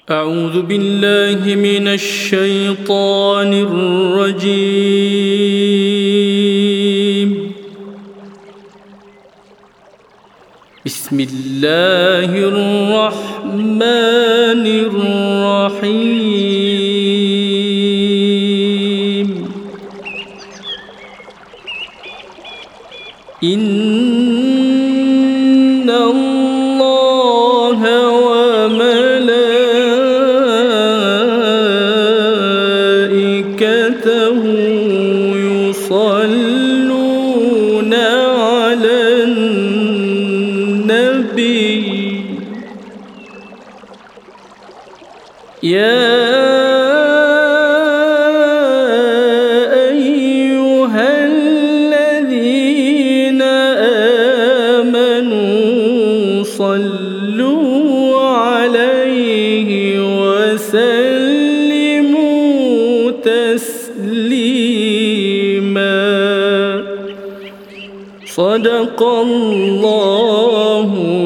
أعوذ بالله من الشيطان الرجيم. بسم الله الرحمن الرحيم. إن الله وملائكته يصلون على النبي يا أيها الذين آمنوا صلوا عليه وسلموا تسليما. صدق الله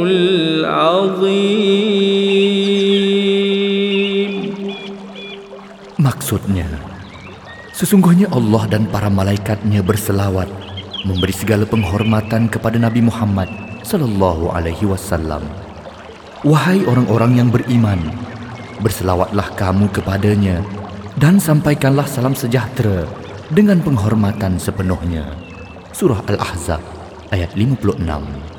العظيم. Maksudnya, sesungguhnya Allah dan para malaikatnya berselawat, memberi segala penghormatan kepada Nabi Muhammad sallallahu alaihi wasallam. Wahai orang-orang yang beriman, berselawatlah kamu kepadanya dan sampaikanlah salam sejahtera dengan penghormatan sepenuhnya. Surah Al-Ahzab ayat 56.